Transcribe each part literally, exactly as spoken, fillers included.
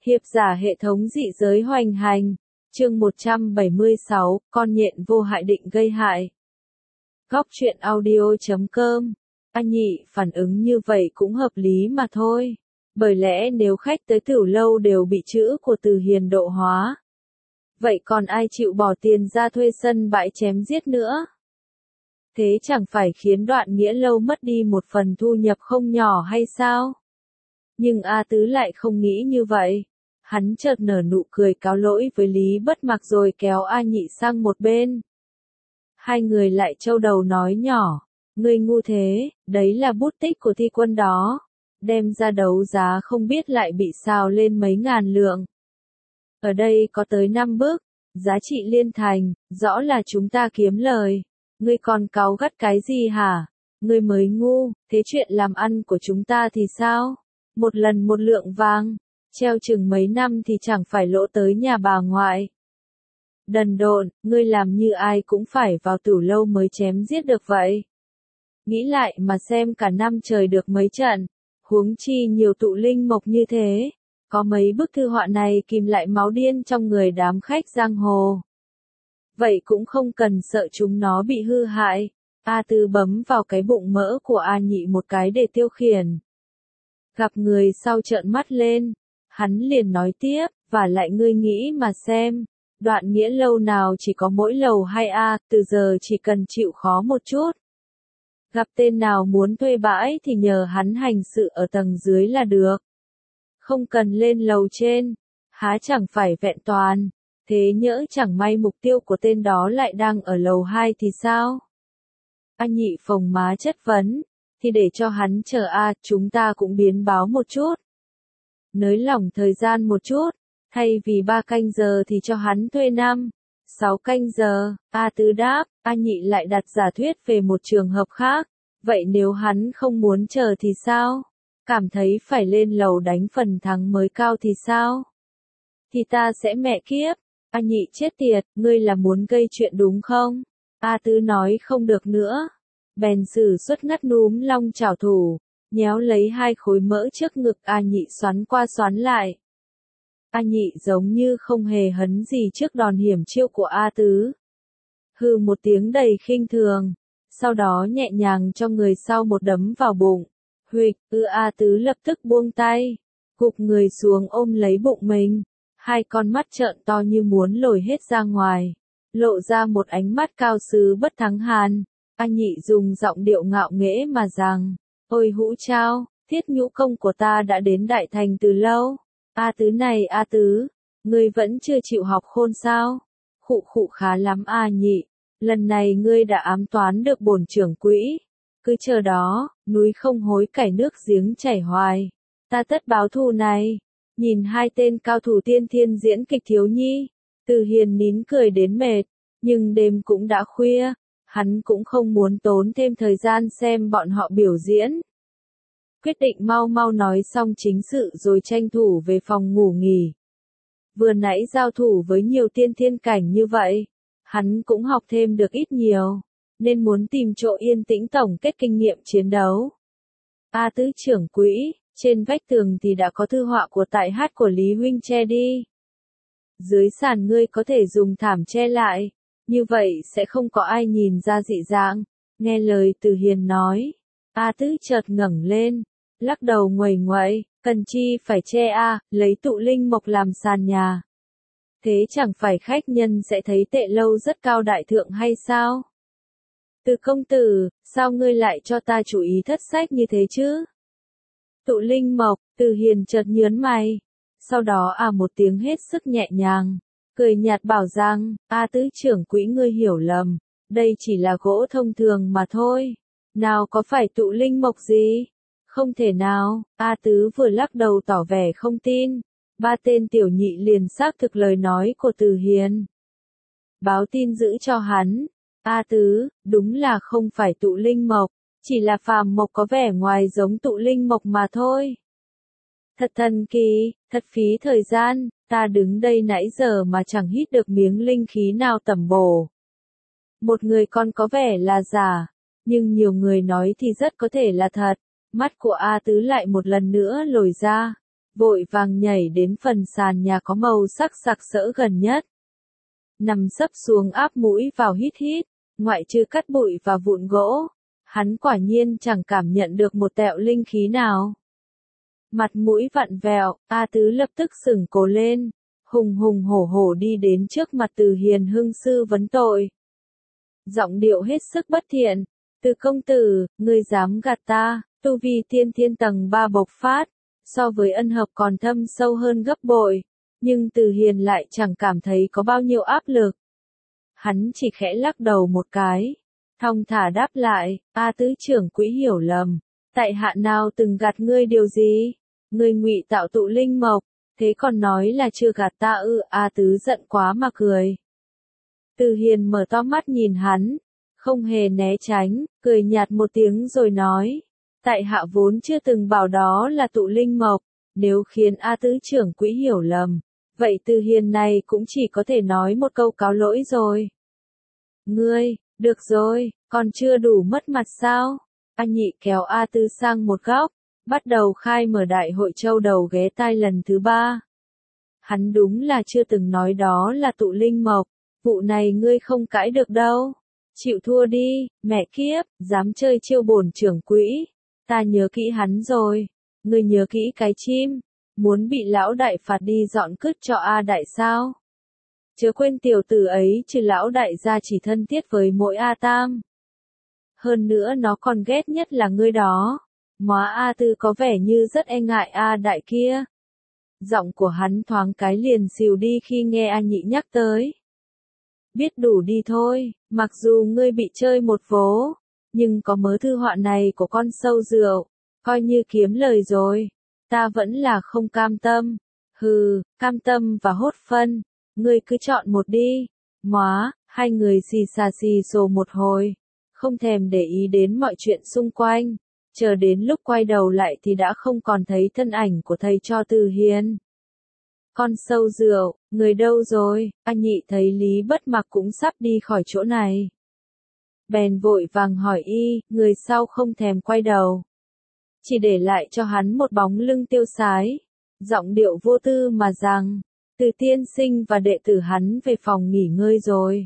Hiệp giả hệ thống dị giới hoành hành. Chương một trăm bảy mươi sáu, con nhện vô hại định gây hại. Góc truyện audio chấm com. Anh nhị phản ứng như vậy cũng hợp lý mà thôi. Bởi lẽ nếu khách tới Tửu Lâu đều bị chữ của Từ Hiền độ hóa, vậy còn ai chịu bỏ tiền ra thuê sân bãi chém giết nữa? Thế chẳng phải khiến Đoạn Nghĩa Lâu mất đi một phần thu nhập không nhỏ hay sao? Nhưng A Tứ lại không nghĩ như vậy. Hắn chợt nở nụ cười cáo lỗi với Lý Bất Mặc rồi kéo A Nhị sang một bên. Hai người lại trâu đầu nói nhỏ, ngươi ngu thế, đấy là bút tích của Thi Quân đó. Đem ra đấu giá không biết lại bị xào lên mấy ngàn lượng. Ở đây có tới năm bước, giá trị liên thành, rõ là chúng ta kiếm lời. Ngươi còn cáu gắt cái gì hả? Ngươi mới ngu, thế chuyện làm ăn của chúng ta thì sao? Một lần một lượng vàng, treo chừng mấy năm thì chẳng phải lỗ tới nhà bà ngoại. Đần độn, ngươi làm như ai cũng phải vào Tửu Lâu mới chém giết được vậy. Nghĩ lại mà xem cả năm trời được mấy trận, huống chi nhiều tụ linh mộc như thế. Có mấy bức thư họa này kìm lại máu điên trong người đám khách giang hồ. Vậy cũng không cần sợ chúng nó bị hư hại. A Tứ bấm vào cái bụng mỡ của A Nhị một cái để tiêu khiển. Gặp người sau trợn mắt lên, hắn liền nói tiếp, và lại ngươi nghĩ mà xem, Đoạn Nghĩa Lâu nào chỉ có mỗi lầu hai A, từ giờ chỉ cần chịu khó một chút. Gặp tên nào muốn thuê bãi thì nhờ hắn hành sự ở tầng dưới là được. Không cần lên lầu trên, há chẳng phải vẹn toàn, thế nhỡ chẳng may mục tiêu của tên đó lại đang ở lầu hai thì sao? A Nhị phồng má chất vấn, thì để cho hắn chờ a, chúng ta cũng biến báo một chút. Nới lỏng thời gian một chút, thay vì ba canh giờ thì cho hắn thuê năm, sáu canh giờ. A Tứ đáp, A Nhị lại đặt giả thuyết về một trường hợp khác, vậy nếu hắn không muốn chờ thì sao? Cảm thấy phải lên lầu đánh phần thắng mới cao thì sao? Thì ta sẽ mẹ kiếp. A Nhị chết tiệt, ngươi là muốn gây chuyện đúng không? A Tứ nói không được nữa. Bèn sử xuất ngắt núm long chảo thủ, nhéo lấy hai khối mỡ trước ngực A Nhị xoắn qua xoắn lại. A Nhị giống như không hề hấn gì trước đòn hiểm chiêu của A Tứ. Hừ một tiếng đầy khinh thường, sau đó nhẹ nhàng cho người sau một đấm vào bụng. Huỵch, ư A Tứ lập tức buông tay, gục người xuống ôm lấy bụng mình, hai con mắt trợn to như muốn lồi hết ra ngoài, lộ ra một ánh mắt cao sứ bất thắng hàn. A Nhị dùng giọng điệu ngạo nghễ mà rằng, ôi hũ trao, Thiết Nhũ công của ta đã đến Đại Thành từ lâu. A Tứ này A Tứ, ngươi vẫn chưa chịu học khôn sao? Khụ khụ khá lắm A Nhị, lần này ngươi đã ám toán được bổn trưởng quỹ. Cứ chờ đó, núi không hối cải nước giếng chảy hoài. Ta tất báo thù này. Nhìn hai tên cao thủ tiên thiên diễn kịch thiếu nhi, Từ Hiền nín cười đến mệt, nhưng đêm cũng đã khuya, hắn cũng không muốn tốn thêm thời gian xem bọn họ biểu diễn. Quyết định mau mau nói xong chính sự rồi tranh thủ về phòng ngủ nghỉ. Vừa nãy giao thủ với nhiều tiên thiên cảnh như vậy, hắn cũng học thêm được ít nhiều, nên muốn tìm chỗ yên tĩnh tổng kết kinh nghiệm chiến đấu. A Tứ trưởng quỹ, trên vách tường thì đã có thư họa của tại hát của Lý huynh che đi. Dưới sàn ngươi có thể dùng thảm che lại, như vậy sẽ không có ai nhìn ra dị dạng. Nghe lời Từ Hiền nói, A Tứ chợt ngẩng lên, lắc đầu nguầy nguậy, cần chi phải che a, lấy tụ linh mộc làm sàn nhà. Thế chẳng phải khách nhân sẽ thấy Tệ Lâu rất cao đại thượng hay sao? Từ công tử, sao ngươi lại cho ta chú ý thất sách như thế chứ? Tụ linh mộc, Từ Hiền chợt nhớn mày, sau đó à một tiếng hết sức nhẹ nhàng, cười nhạt bảo rằng, A Tứ trưởng quỹ ngươi hiểu lầm, đây chỉ là gỗ thông thường mà thôi, nào có phải tụ linh mộc gì? Không thể nào. A Tứ vừa lắc đầu tỏ vẻ không tin, ba tên tiểu nhị liền xác thực lời nói của Từ Hiền. Báo tin giữ cho hắn, A Tứ, đúng là không phải tụ linh mộc, chỉ là phàm mộc có vẻ ngoài giống tụ linh mộc mà thôi. Thật thần kỳ, thật phí thời gian, ta đứng đây nãy giờ mà chẳng hít được miếng linh khí nào tẩm bổ. Một người còn có vẻ là giả, nhưng nhiều người nói thì rất có thể là thật. Mắt của A Tứ lại một lần nữa lồi ra, vội vàng nhảy đến phần sàn nhà có màu sắc sặc sỡ gần nhất. Nằm sấp xuống áp mũi vào hít hít, ngoại trừ cát bụi và vụn gỗ, hắn quả nhiên chẳng cảm nhận được một tẹo linh khí nào. Mặt mũi vặn vẹo, A Tứ lập tức sửng cổ lên, hùng hùng hổ hổ đi đến trước mặt Từ Hiền hưng sư vấn tội. Giọng điệu hết sức bất thiện, Từ công tử, ngươi dám gạt ta, tu vi tiên thiên tầng ba bộc phát, so với ân hợp còn thâm sâu hơn gấp bội, nhưng Từ Hiền lại chẳng cảm thấy có bao nhiêu áp lực. Hắn chỉ khẽ lắc đầu một cái, thong thả đáp lại, A Tứ trưởng quỹ hiểu lầm, tại hạ nào từng gạt ngươi điều gì, ngươi ngụy tạo tụ linh mộc, thế còn nói là chưa gạt ta ư? A Tứ giận quá mà cười. Từ Hiền mở to mắt nhìn hắn, không hề né tránh, cười nhạt một tiếng rồi nói, tại hạ vốn chưa từng bảo đó là tụ linh mộc, nếu khiến A Tứ trưởng quỹ hiểu lầm, vậy Từ Hiền này cũng chỉ có thể nói một câu cáo lỗi rồi. Ngươi, được rồi, còn chưa đủ mất mặt sao? A Nhị kéo A Tứ sang một góc, bắt đầu khai mở đại hội châu đầu ghé tai lần thứ ba. Hắn đúng là chưa từng nói đó là tụ linh mộc, vụ này ngươi không cãi được đâu. Chịu thua đi, mẹ kiếp, dám chơi chiêu bổn trưởng quỹ. Ta nhớ kỹ hắn rồi. Ngươi nhớ kỹ cái chim, muốn bị lão đại phạt đi dọn cứt cho A đại sao? Chớ quên tiểu tử ấy chứ lão đại gia chỉ thân thiết với mỗi A tam. Hơn nữa nó còn ghét nhất là ngươi đó. Móa A Tư có vẻ như rất e ngại A đại kia. Giọng của hắn thoáng cái liền xìu đi khi nghe A Nhị nhắc tới. Biết đủ đi thôi, mặc dù ngươi bị chơi một vố, nhưng có mớ thư họa này của con sâu rượu, coi như kiếm lời rồi. Ta vẫn là không cam tâm. Hừ, cam tâm và hốt phân, ngươi cứ chọn một đi. Móa, hai người xì xà xì xồ một hồi, không thèm để ý đến mọi chuyện xung quanh. Chờ đến lúc quay đầu lại thì đã không còn thấy thân ảnh của thầy cho Từ Hiền. Con sâu rượu, người đâu rồi? A Nhị thấy Lý Bất Mặc cũng sắp đi khỏi chỗ này. Bèn vội vàng hỏi y, người sau không thèm quay đầu. Chỉ để lại cho hắn một bóng lưng tiêu sái. Giọng điệu vô tư mà rằng, Từ tiên sinh và đệ tử hắn về phòng nghỉ ngơi rồi.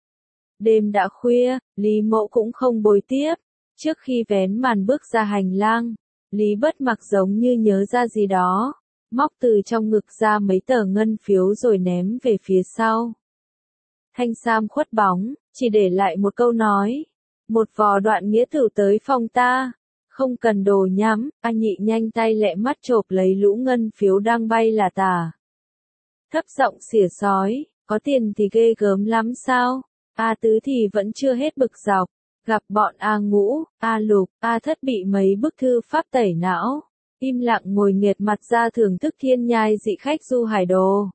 Đêm đã khuya, Lý Mộ cũng không bồi tiếp. Trước khi vén màn bước ra hành lang, Lý Bất Mặc giống như nhớ ra gì đó, móc từ trong ngực ra mấy tờ ngân phiếu rồi ném về phía sau. Thanh sam khuất bóng, chỉ để lại một câu nói, một vò đoạn nghĩa tử tới phòng ta, không cần đồ nhắm. A Nhị nhanh tay lẹ mắt chộp lấy lũ ngân phiếu đang bay là tả. Thấp giọng xỉa sói, có tiền thì ghê gớm lắm sao? A Tứ thì vẫn chưa hết bực dọc. Gặp bọn A Ngũ, A Lục, A Thất bị mấy bức thư pháp tẩy não, im lặng ngồi nghiệt mặt ra thưởng thức thiên nhai dị khách du hải đồ.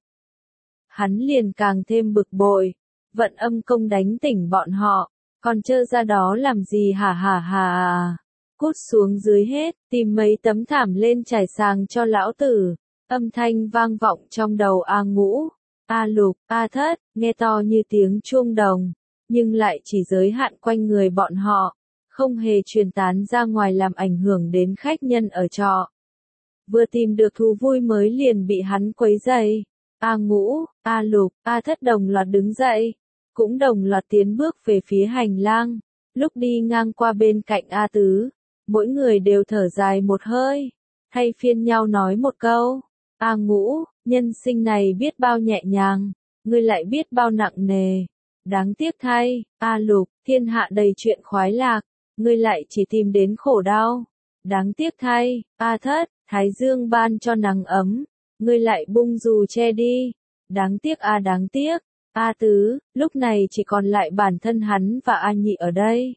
Hắn liền càng thêm bực bội, vận âm công đánh tỉnh bọn họ, còn trơ ra đó làm gì hả hả hả. Cút xuống dưới hết, tìm mấy tấm thảm lên trải sàng cho lão tử. Âm thanh vang vọng trong đầu A Ngũ, A Lục, A Thất, nghe to như tiếng chuông đồng, nhưng lại chỉ giới hạn quanh người bọn họ, không hề truyền tán ra ngoài làm ảnh hưởng đến khách nhân ở trọ. Vừa tìm được thú vui mới liền bị hắn quấy rầy. A Ngũ, A Lục, A Thất đồng loạt đứng dậy, cũng đồng loạt tiến bước về phía hành lang. Lúc đi ngang qua bên cạnh A Tứ, mỗi người đều thở dài một hơi, thay phiên nhau nói một câu. A Ngũ, nhân sinh này biết bao nhẹ nhàng, ngươi lại biết bao nặng nề. Đáng tiếc thay, A Lục, thiên hạ đầy chuyện khoái lạc, ngươi lại chỉ tìm đến khổ đau. Đáng tiếc thay, A Thất, Thái Dương ban cho nắng ấm, ngươi lại bung dù che đi. Đáng tiếc a đáng tiếc, A Tứ, lúc này chỉ còn lại bản thân hắn và A Nhị ở đây.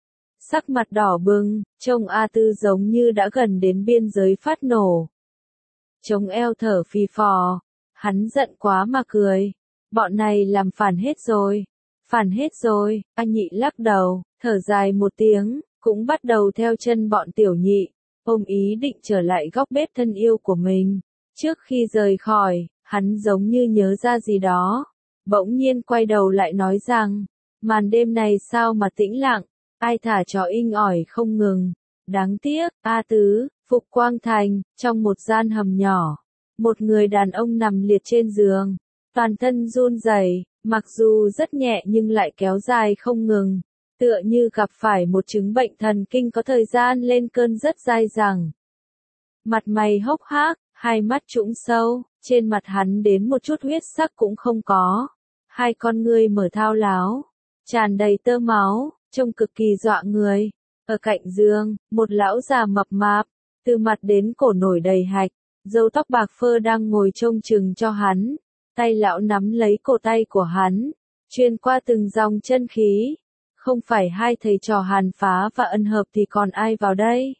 Sắc mặt đỏ bừng, trông A Tư giống như đã gần đến biên giới phát nổ. Chống eo thở phì phò, hắn giận quá mà cười. Bọn này làm phản hết rồi, phản hết rồi. A Nhị lắc đầu, thở dài một tiếng, cũng bắt đầu theo chân bọn tiểu nhị, ôm ý định trở lại góc bếp thân yêu của mình. Trước khi rời khỏi, hắn giống như nhớ ra gì đó, bỗng nhiên quay đầu lại nói rằng, màn đêm này sao mà tĩnh lặng, ai thả chó inh ỏi không ngừng. Đáng tiếc, A Tứ, Phục Quang Thành, trong một gian hầm nhỏ. Một người đàn ông nằm liệt trên giường, toàn thân run rẩy, mặc dù rất nhẹ nhưng lại kéo dài không ngừng, tựa như gặp phải một chứng bệnh thần kinh có thời gian lên cơn rất dai dẳng. Mặt mày hốc hác, hai mắt trũng sâu, trên mặt hắn đến một chút huyết sắc cũng không có. Hai con ngươi mở thao láo, tràn đầy tơ máu, trông cực kỳ dọa người. Ở cạnh giường, một lão già mập mạp, từ mặt đến cổ nổi đầy hạch, râu tóc bạc phơ đang ngồi trông chừng cho hắn. Tay lão nắm lấy cổ tay của hắn, truyền qua từng dòng chân khí. Không phải hai thầy trò Hàn Phá và Ân Hợp thì còn ai vào đây?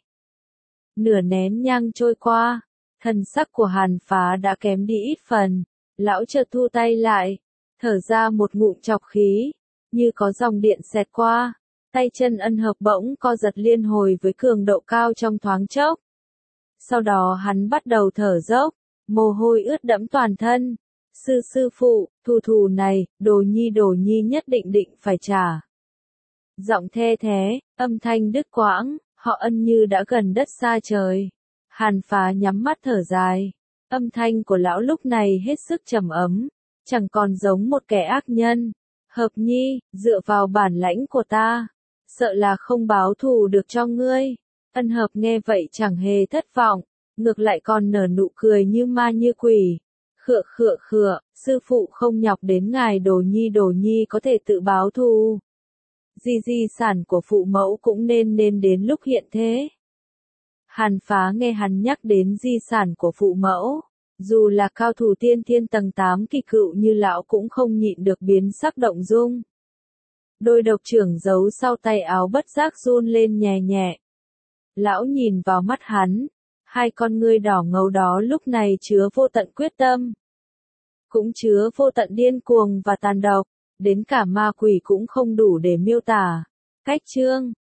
Nửa nén nhang trôi qua, thần sắc của Hàn Phá đã kém đi ít phần. Lão chợt thu tay lại, thở ra một ngụm trọc khí, như có dòng điện xẹt qua. Tay chân Ân Hợp bỗng co giật liên hồi với cường độ cao trong thoáng chốc. Sau đó hắn bắt đầu thở dốc, mồ hôi ướt đẫm toàn thân. Sư sư phụ, thù thù này, đồ nhi đồ nhi nhất định định phải trả. Giọng the thế, âm thanh đứt quãng, họ Ân như đã gần đất xa trời. Hàn Phá nhắm mắt thở dài. Âm thanh của lão lúc này hết sức trầm ấm, chẳng còn giống một kẻ ác nhân. Hợp nhi, dựa vào bản lãnh của ta, sợ là không báo thù được cho ngươi. Ân Hợp nghe vậy chẳng hề thất vọng, ngược lại còn nở nụ cười như ma như quỷ. Khựa khựa khựa, sư phụ không nhọc đến ngài, đồ nhi đồ nhi có thể tự báo thù. Di di sản của phụ mẫu cũng nên nên đến lúc hiện thế. Hàn Phá nghe hắn nhắc đến di sản của phụ mẫu, dù là cao thủ tiên thiên tầng tám kỳ cựu như lão cũng không nhịn được biến sắc động dung. Đôi độc trưởng giấu sau tay áo bất giác run lên nhẹ nhẹ. Lão nhìn vào mắt hắn, hai con ngươi đỏ ngầu đó lúc này chứa vô tận quyết tâm, cũng chứa vô tận điên cuồng và tàn độc, đến cả ma quỷ cũng không đủ để miêu tả. Cách chương